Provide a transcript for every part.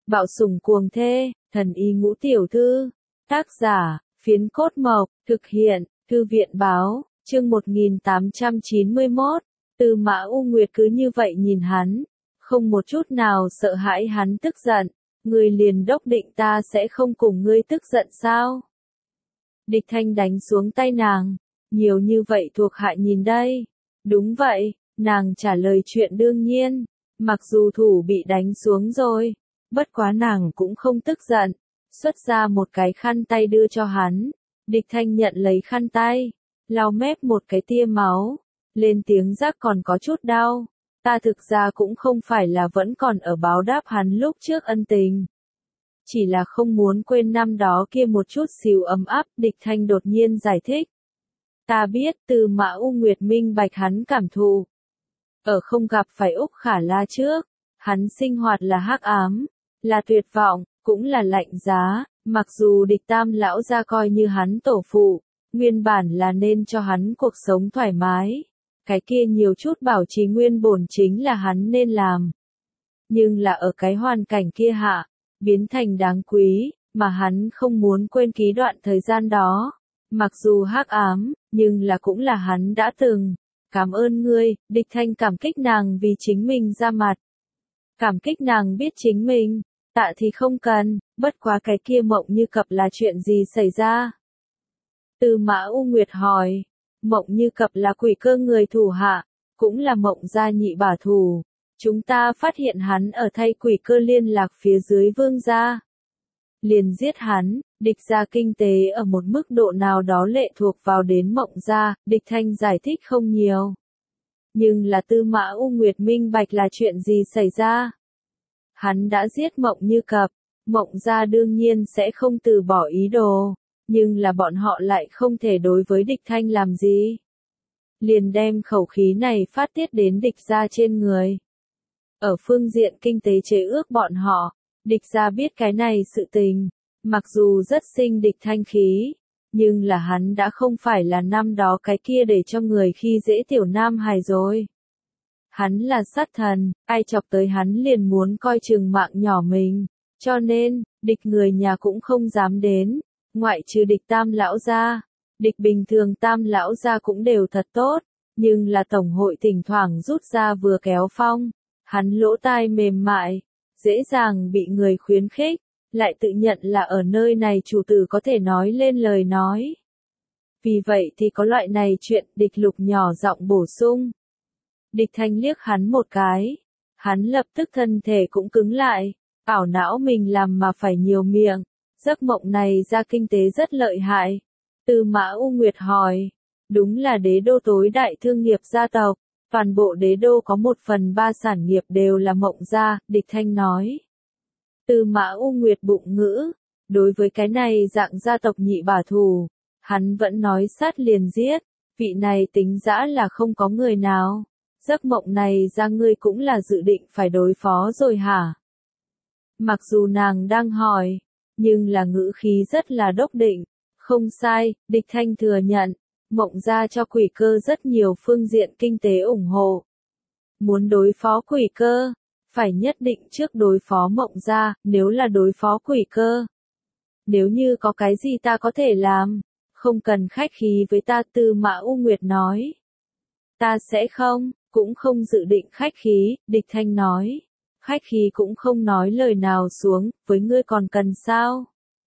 Bạo sủng cuồng thê, thần y ngũ tiểu thư. Tác giả, Phiến Cốt Mộc, thực hiện, Thư viện báo, chương 1891. Tư Mã U Nguyệt cứ như vậy nhìn hắn, không một chút nào sợ hãi hắn tức giận. Ngươi liền đốc định ta sẽ không cùng ngươi tức giận sao? Địch Thanh đánh xuống tay nàng. Nhiều như vậy thuộc hạ nhìn đây. Đúng vậy, nàng trả lời chuyện đương nhiên. Mặc dù thủ bị đánh xuống rồi, bất quá nàng cũng không tức giận. Xuất ra một cái khăn tay đưa cho hắn. Địch Thanh nhận lấy khăn tay, lau mép một cái tia máu, lên tiếng rắc còn có chút đau. Ta thực ra cũng không phải là vẫn còn ở báo đáp hắn lúc trước ân tình. Chỉ là không muốn quên năm đó kia một chút xíu ấm áp. Địch Thanh đột nhiên giải thích. Ta biết Tư Mã U Nguyệt minh bạch hắn cảm thụ. Ở không gặp phải Úc Khả La trước, hắn sinh hoạt là hắc ám, là tuyệt vọng, cũng là lạnh giá. Mặc dù địch Tam lão gia coi như hắn tổ phụ, nguyên bản là nên cho hắn cuộc sống thoải mái. Cái kia nhiều chút bảo trì nguyên bổn chính là hắn nên làm. Nhưng là ở cái hoàn cảnh kia hạ, biến thành đáng quý, mà hắn không muốn quên ký đoạn thời gian đó. Mặc dù hắc ám, nhưng là cũng là hắn đã từng. Cảm ơn ngươi, Địch Thanh cảm kích nàng vì chính mình ra mặt. Cảm kích nàng biết chính mình, tạ thì không cần, bất quá cái kia Mộng Như Cập là chuyện gì xảy ra? Tư Mã U Nguyệt hỏi. Mộng Như Cập là Quỷ Cơ người thủ hạ, cũng là Mộng gia nhị bả thủ. Chúng ta phát hiện hắn ở thay Quỷ Cơ liên lạc phía dưới Vương gia. Liền giết hắn. Địch gia kinh tế ở một mức độ nào đó lệ thuộc vào đến Mộng gia. Địch Thanh giải thích không nhiều. Nhưng là Tư Mã U Nguyệt minh bạch là chuyện gì xảy ra. Hắn đã giết Mộng Như Cập, Mộng gia đương nhiên sẽ không từ bỏ ý đồ, nhưng là bọn họ lại không thể đối với Địch Thanh làm gì. Liền đem khẩu khí này phát tiết đến địch gia trên người. Ở phương diện kinh tế chế ước bọn họ, địch gia biết cái này sự tình, mặc dù rất sinh Địch Thanh khí, nhưng là hắn đã không phải là năm đó cái kia để cho người khi dễ tiểu nam hài rồi. Hắn là sát thần, ai chọc tới hắn liền muốn coi chừng mạng nhỏ mình, cho nên, địch người nhà cũng không dám đến, ngoại trừ địch Tam lão gia. Địch bình thường Tam lão gia cũng đều thật tốt, nhưng là tổng hội thỉnh thoảng rút ra vừa kéo phong, hắn lỗ tai mềm mại, dễ dàng bị người khuyến khích, lại tự nhận là ở nơi này chủ tử có thể nói lên lời nói. Vì vậy thì có loại này chuyện. Địch Lục nhỏ giọng bổ sung. Địch Thanh liếc hắn một cái, hắn lập tức thân thể cũng cứng lại, ảo não mình làm mà phải nhiều miệng, giấc mộng này ra kinh tế rất lợi hại. Tư Mã U Nguyệt hỏi, đúng là đế đô tối đại thương nghiệp gia tộc, toàn bộ đế đô có 1/3 sản nghiệp đều là Mộng gia. Địch Thanh nói. Tư Mã U Nguyệt bụng ngữ, đối với cái này dạng gia tộc nhị bả thủ, hắn vẫn nói sát liền giết, vị này tính dã là không có người nào. Giấc mộng này ra ngươi cũng là dự định phải đối phó rồi hả? Mặc dù nàng đang hỏi, nhưng là ngữ khí rất là đốc định. Không sai, Địch Thanh thừa nhận, Mộng gia cho Quỷ Cơ rất nhiều phương diện kinh tế ủng hộ. Muốn đối phó Quỷ Cơ, phải nhất định trước đối phó Mộng gia. Nếu là đối phó Quỷ Cơ, nếu như có cái gì ta có thể làm, không cần khách khí với ta. Tư Mã U Nguyệt nói. Ta sẽ không, cũng không dự định khách khí. Địch Thanh nói. Khách khí cũng không nói lời nào xuống, với ngươi còn cần sao?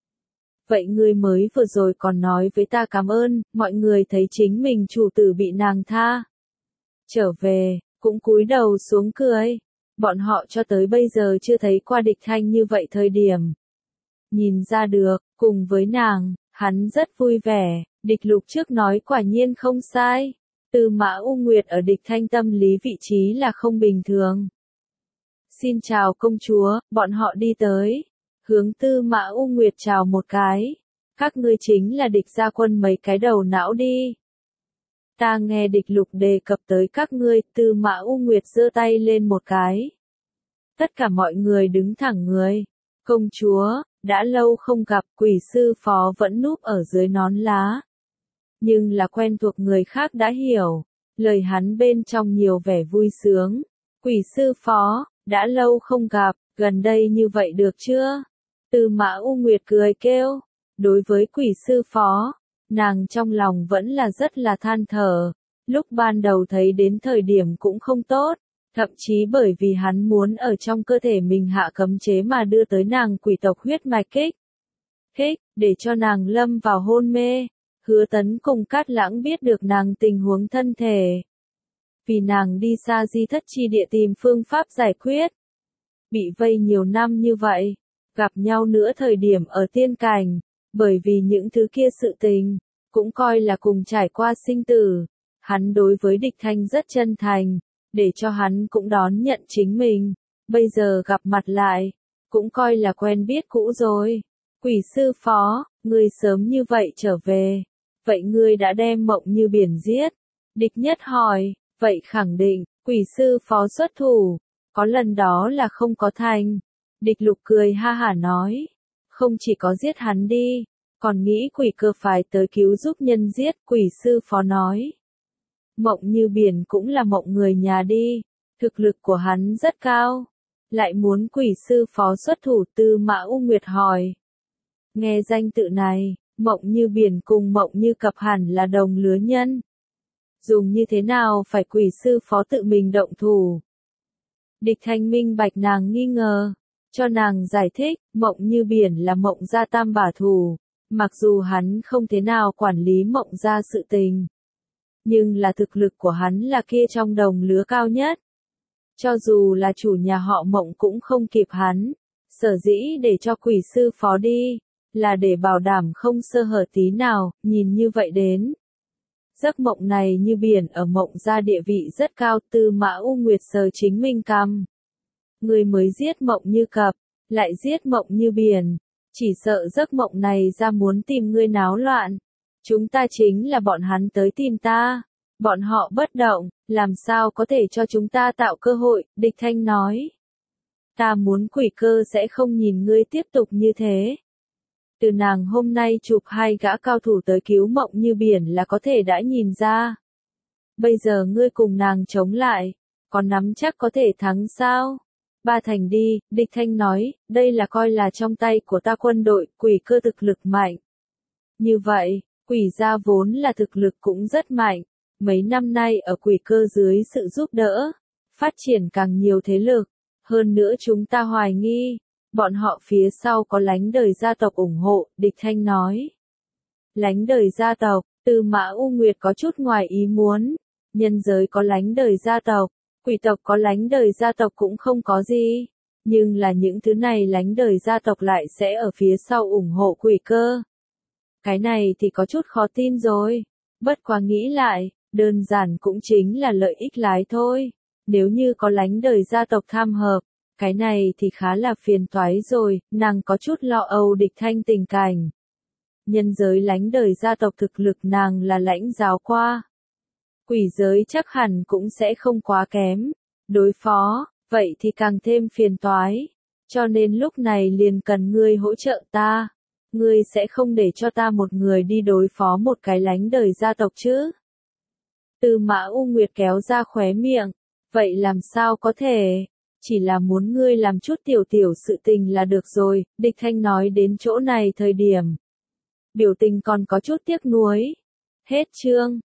Vậy ngươi mới vừa rồi còn nói với ta cảm ơn, mọi người thấy chính mình chủ tử bị nàng tha. Trở về, cũng cúi đầu xuống cười. Bọn họ cho tới bây giờ chưa thấy qua Địch Thanh như vậy thời điểm. Nhìn ra được, cùng với nàng, hắn rất vui vẻ. Địch Lục trước nói quả nhiên không sai. Tư Mã U Nguyệt ở Địch Thanh tâm lý vị trí là không bình thường. Xin chào công chúa, bọn họ đi tới. Hướng Tư Mã U Nguyệt chào một cái. Các ngươi chính là địch gia quân mấy cái đầu não đi. Ta nghe Địch Lục đề cập tới các ngươi. Tư Mã U Nguyệt giơ tay lên một cái. Tất cả mọi người đứng thẳng người. Công chúa, đã lâu không gặp. Quỷ sư phó vẫn núp ở dưới nón lá. Nhưng là quen thuộc người khác đã hiểu. Lời hắn bên trong nhiều vẻ vui sướng. Quỷ sư phó, đã lâu không gặp. gần đây như vậy được chưa? Tư Mã U Nguyệt cười kêu, đối với quỷ sư phó, nàng trong lòng vẫn là rất là than thở, lúc ban đầu thấy đến thời điểm cũng không tốt, thậm chí bởi vì hắn muốn ở trong cơ thể mình hạ cấm chế mà đưa tới nàng quỷ tộc huyết mạch kích, để cho nàng lâm vào hôn mê. Hứa Tấn cùng Cát Lãng biết được nàng tình huống thân thể. Vì nàng đi xa di thất chi địa tìm phương pháp giải quyết. Bị vây nhiều năm như vậy, gặp nhau nữa thời điểm ở tiên cảnh, bởi vì những thứ kia sự tình, cũng coi là cùng trải qua sinh tử. Hắn đối với Địch Thanh rất chân thành, để cho hắn cũng đón nhận chính mình. Bây giờ gặp mặt lại, cũng coi là quen biết cũ rồi. Quỷ sư phó, ngươi sớm như vậy trở về. Vậy ngươi đã đem Mộng Như Biển giết? Địch Nhất hỏi, vậy khẳng định, quỷ sư phó xuất thủ. Có lần đó là không có thành. Địch Lục cười ha hả nói, không chỉ có giết hắn đi, còn nghĩ quỷ cơ phải tới cứu giúp nhân giết. Quỷ sư phó nói, Mộng Như Biển cũng là mộng người nhà đi, thực lực của hắn rất cao, lại muốn quỷ sư phó xuất thủ. Tư Mã U Nguyệt hỏi, nghe danh tự này, Mộng Như Biển cùng Mộng Như Cập hẳn là đồng lứa nhân. Dùng như thế nào phải quỷ sư phó tự mình động thủ? Địch Thanh minh bạch nàng nghi ngờ, cho nàng giải thích, Mộng Như Biển là Mộng gia tam bả thủ, mặc dù hắn không thế nào quản lý Mộng gia sự tình, nhưng là thực lực của hắn là kia trong đồng lứa cao nhất. Cho dù là chủ nhà họ Mộng cũng không kịp hắn, sở dĩ để cho quỷ sư phó đi, là để bảo đảm không sơ hở tí nào. Nhìn như vậy đến, giấc mộng này Như Biển ở Mộng gia địa vị rất cao. Tư Mã U Nguyệt sờ chính mình cằm. Người mới giết Mộng Như Cập, lại giết Mộng Như Biển, chỉ sợ giấc mộng này ra muốn tìm ngươi náo loạn. Chúng ta chính là bọn hắn tới tìm ta, bọn họ bất động, làm sao có thể cho chúng ta tạo cơ hội. Địch Thanh nói, ta muốn quỷ cơ sẽ không nhìn ngươi tiếp tục như thế. Từ nàng hôm nay chụp 2 gã cao thủ tới cứu Mộng Như Biển là có thể đã nhìn ra. Bây giờ ngươi cùng nàng chống lại, còn nắm chắc có thể thắng sao? 3 thành đi. Địch Thanh nói, đây là coi là trong tay của ta quân đội. Quỷ cơ thực lực mạnh. Như vậy, quỷ gia vốn là thực lực cũng rất mạnh. Mấy năm nay ở quỷ cơ dưới sự giúp đỡ, phát triển càng nhiều thế lực. Hơn nữa chúng ta hoài nghi, bọn họ phía sau có Lánh Đời gia tộc ủng hộ. Địch Thanh nói, Lánh Đời gia tộc. Tư Mã U Nguyệt có chút ngoài ý muốn. Nhân giới có Lánh Đời gia tộc, quỷ tộc có Lánh Đời gia tộc cũng không có gì. Nhưng là những thứ này Lánh Đời gia tộc lại sẽ ở phía sau ủng hộ quỷ cơ. Cái này thì có chút khó tin rồi. Bất quá nghĩ lại, đơn giản cũng chính là lợi ích lái thôi. Nếu như có Lánh Đời gia tộc tham hợp, cái này thì khá là phiền toái rồi. Nàng có chút lo âu Địch Thanh tình cảnh. Nhân giới Lánh Đời gia tộc thực lực nàng là lãnh giáo qua. Quỷ giới chắc hẳn cũng sẽ không quá kém. Đối phó, vậy thì càng thêm phiền toái. Cho nên lúc này liền cần ngươi hỗ trợ ta. Ngươi sẽ không để cho ta một người đi đối phó một cái Lánh Đời gia tộc chứ? Tư Mã U Nguyệt kéo ra khóe miệng. Vậy làm sao có thể? Chỉ là muốn ngươi làm chút tiểu tiểu sự tình là được rồi. Địch Thanh nói đến chỗ này thời điểm, biểu tình còn có chút tiếc nuối. Hết chương.